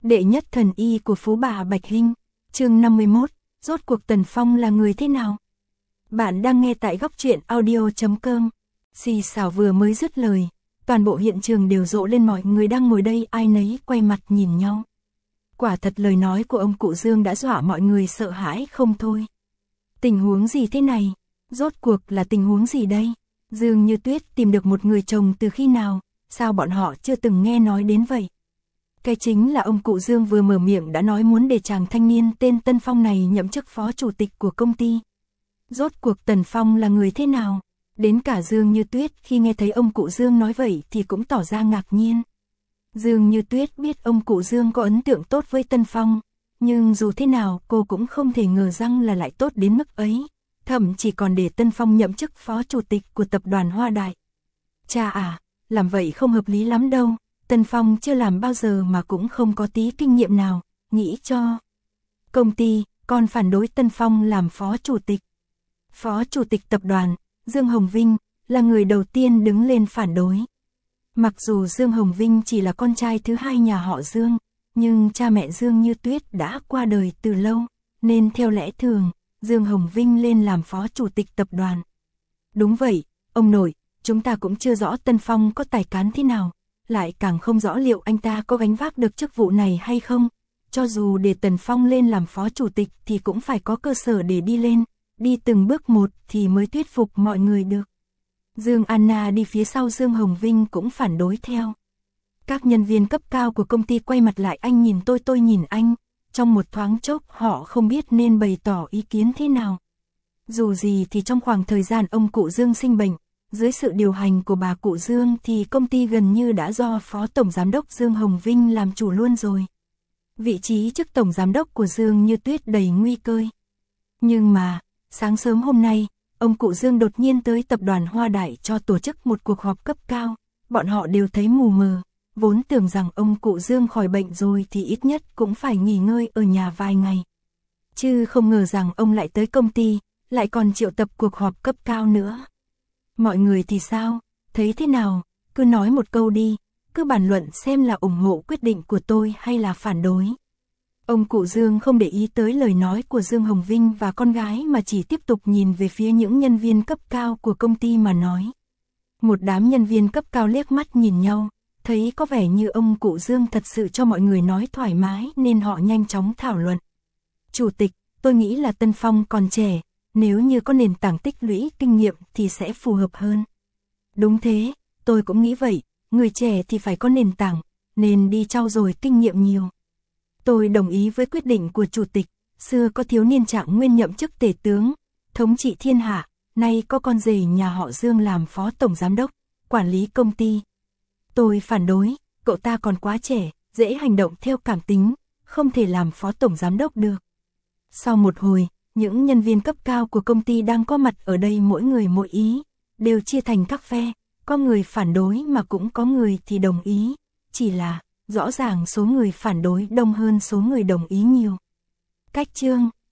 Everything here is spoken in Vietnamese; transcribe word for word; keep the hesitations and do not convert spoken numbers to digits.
Đệ nhất thần y của Phú Bà Bạch Hinh, chương năm mươi mốt, rốt cuộc Tần Phong là người thế nào? Bạn đang nghe tại góc truyện audio chấm com. Xì xào vừa mới dứt lời, toàn bộ hiện trường đều rộ lên, mọi người đang ngồi đây ai nấy quay mặt nhìn nhau. Quả thật lời nói của ông cụ Dương đã dọa mọi người sợ hãi không thôi. Tình huống gì thế này? Rốt cuộc là tình huống gì đây? Dương Như Tuyết tìm được một người chồng từ khi nào? Sao bọn họ chưa từng nghe nói đến vậy? Cái chính là ông cụ Dương vừa mở miệng đã nói muốn để chàng thanh niên tên Tân Phong này nhậm chức phó chủ tịch của công ty. Rốt cuộc Tần Phong là người thế nào? Đến cả Dương Như Tuyết khi nghe thấy ông cụ Dương nói vậy thì cũng tỏ ra ngạc nhiên. Dương Như Tuyết biết ông cụ Dương có ấn tượng tốt với Tân Phong, nhưng dù thế nào cô cũng không thể ngờ rằng là lại tốt đến mức ấy, thậm chí còn để Tân Phong nhậm chức phó chủ tịch của tập đoàn Hoa Đại. Cha à, làm vậy không hợp lý lắm đâu, Tân Phong chưa làm bao giờ mà cũng không có tí kinh nghiệm nào, nghĩ cho công ty, còn phản đối Tân Phong làm phó chủ tịch. Phó chủ tịch tập đoàn, Dương Hồng Vinh, là người đầu tiên đứng lên phản đối. Mặc dù Dương Hồng Vinh chỉ là con trai thứ hai nhà họ Dương, nhưng cha mẹ Dương Như Tuyết đã qua đời từ lâu, nên theo lẽ thường, Dương Hồng Vinh lên làm phó chủ tịch tập đoàn. Đúng vậy, ông nội, chúng ta cũng chưa rõ Tân Phong có tài cán thế nào, lại càng không rõ liệu anh ta có gánh vác được chức vụ này hay không. Cho dù để Tần Phong lên làm phó chủ tịch thì cũng phải có cơ sở để đi lên, đi từng bước một thì mới thuyết phục mọi người được. Dương Anna đi phía sau Dương Hồng Vinh cũng phản đối theo. Các nhân viên cấp cao của công ty quay mặt lại, anh nhìn tôi tôi nhìn anh, trong một thoáng chốc họ không biết nên bày tỏ ý kiến thế nào. Dù gì thì trong khoảng thời gian ông cụ Dương sinh bệnh, dưới sự điều hành của bà cụ Dương thì công ty gần như đã do Phó Tổng Giám đốc Dương Hồng Vinh làm chủ luôn rồi. Vị trí chức Tổng Giám đốc của Dương Như Tuyết đầy nguy cơ. Nhưng mà, sáng sớm hôm nay, ông cụ Dương đột nhiên tới tập đoàn Hoa Đại cho tổ chức một cuộc họp cấp cao, bọn họ đều thấy mù mờ, vốn tưởng rằng ông cụ Dương khỏi bệnh rồi thì ít nhất cũng phải nghỉ ngơi ở nhà vài ngày. Chứ không ngờ rằng ông lại tới công ty, lại còn triệu tập cuộc họp cấp cao nữa. Mọi người thì sao? Thấy thế nào? Cứ nói một câu đi, cứ bàn luận xem là ủng hộ quyết định của tôi hay là phản đối. Ông cụ Dương không để ý tới lời nói của Dương Hồng Vinh và con gái mà chỉ tiếp tục nhìn về phía những nhân viên cấp cao của công ty mà nói. Một đám nhân viên cấp cao liếc mắt nhìn nhau, thấy có vẻ như ông cụ Dương thật sự cho mọi người nói thoải mái nên họ nhanh chóng thảo luận. Chủ tịch, tôi nghĩ là Tân Phong còn trẻ, nếu như có nền tảng tích lũy kinh nghiệm thì sẽ phù hợp hơn. Đúng thế, tôi cũng nghĩ vậy, người trẻ thì phải có nền tảng, nên đi trau dồi kinh nghiệm nhiều. Tôi đồng ý với quyết định của chủ tịch, xưa có thiếu niên Trạng Nguyên nhậm chức tể tướng, thống trị thiên hạ, nay có con rể nhà họ Dương làm phó tổng giám đốc, quản lý công ty. Tôi phản đối, cậu ta còn quá trẻ, dễ hành động theo cảm tính, không thể làm phó tổng giám đốc được. Sau một hồi, những nhân viên cấp cao của công ty đang có mặt ở đây mỗi người mỗi ý, đều chia thành các phe, có người phản đối mà cũng có người thì đồng ý, chỉ là rõ ràng số người phản đối đông hơn số người đồng ý nhiều. Cách chương,